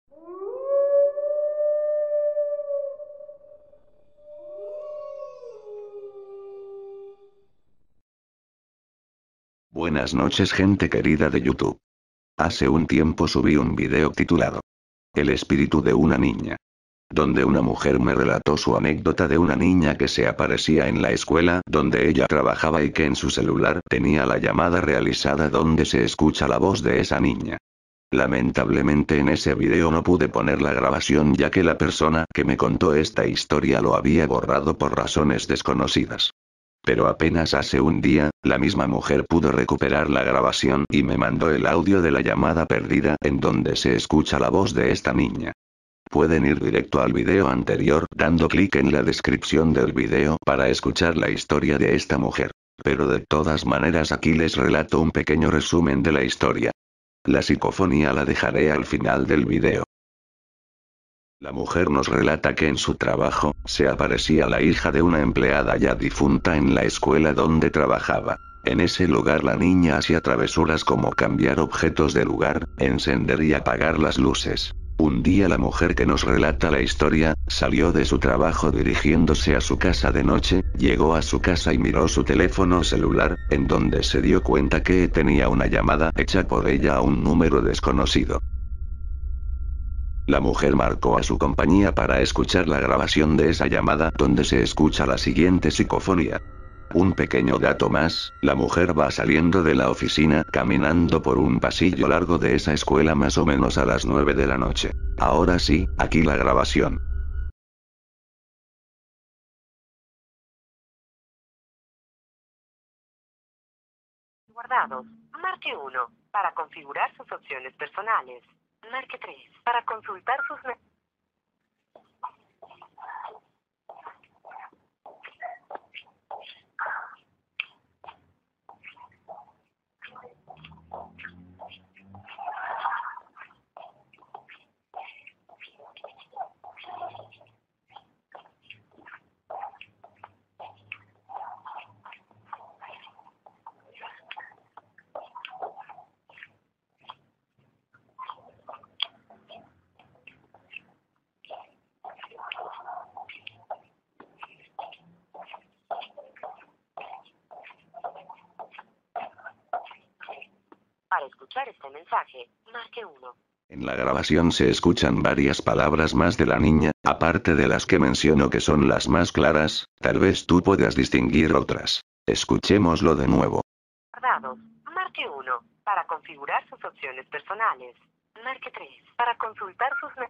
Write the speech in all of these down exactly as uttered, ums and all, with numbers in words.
Buenas noches, gente querida de YouTube. Hace un tiempo subí un video titulado El espíritu de una niña, donde una mujer me relató su anécdota de una niña que se aparecía en la escuela donde ella trabajaba y que en su celular tenía la llamada realizada donde se escucha la voz de esa niña. Lamentablemente en ese video no pude poner la grabación ya que la persona que me contó esta historia lo había borrado por razones desconocidas. Pero apenas hace un día, la misma mujer pudo recuperar la grabación y me mandó el audio de la llamada perdida en donde se escucha la voz de esta niña. Pueden ir directo al video anterior dando clic en la descripción del video para escuchar la historia de esta mujer. Pero de todas maneras aquí les relato un pequeño resumen de la historia. La psicofonía la dejaré al final del video. La mujer nos relata que en su trabajo, se aparecía la hija de una empleada ya difunta en la escuela donde trabajaba. En ese lugar la niña hacía travesuras como cambiar objetos de lugar, encender y apagar las luces. Un día la mujer que nos relata la historia, salió de su trabajo dirigiéndose a su casa de noche, llegó a su casa y miró su teléfono celular, en donde se dio cuenta que tenía una llamada hecha por ella a un número desconocido. La mujer marcó a su compañía para escuchar la grabación de esa llamada donde se escucha la siguiente psicofonía. Un pequeño dato más, la mujer va saliendo de la oficina caminando por un pasillo largo de esa escuela más o menos a las nueve de la noche. Ahora sí, aquí la grabación. Guardados. Marque uno. Para configurar sus opciones personales. Marque tres. Para consultar sus... me- Para escuchar este mensaje, marque uno. En la grabación se escuchan varias palabras más de la niña, aparte de las que menciono que son las más claras, tal vez tú puedas distinguir otras. Escuchémoslo de nuevo. Guardados. Marque uno. Para configurar sus opciones personales. Marque tres. Para consultar sus... me-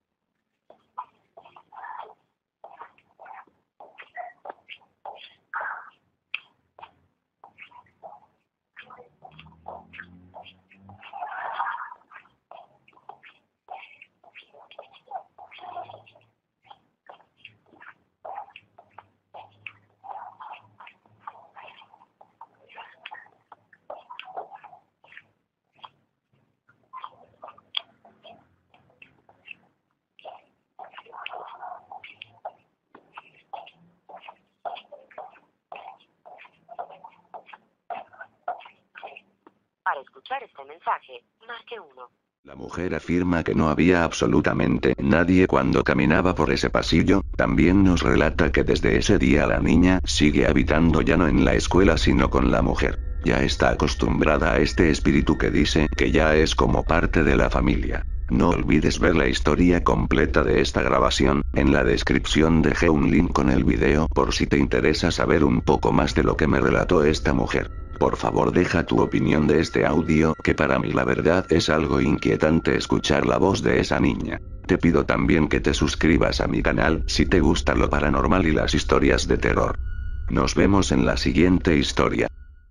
Para escuchar este mensaje, marque uno. La mujer afirma que no había absolutamente nadie cuando caminaba por ese pasillo, también nos relata que desde ese día la niña sigue habitando ya no en la escuela sino con la mujer. Ya está acostumbrada a este espíritu que dice que ya es como parte de la familia. No olvides ver la historia completa de esta grabación, en la descripción dejé un link con el video por si te interesa saber un poco más de lo que me relató esta mujer. Por favor deja tu opinión de este audio, que para mí la verdad es algo inquietante escuchar la voz de esa niña. Te pido también que te suscribas a mi canal si te gusta lo paranormal y las historias de terror. Nos vemos en la siguiente historia.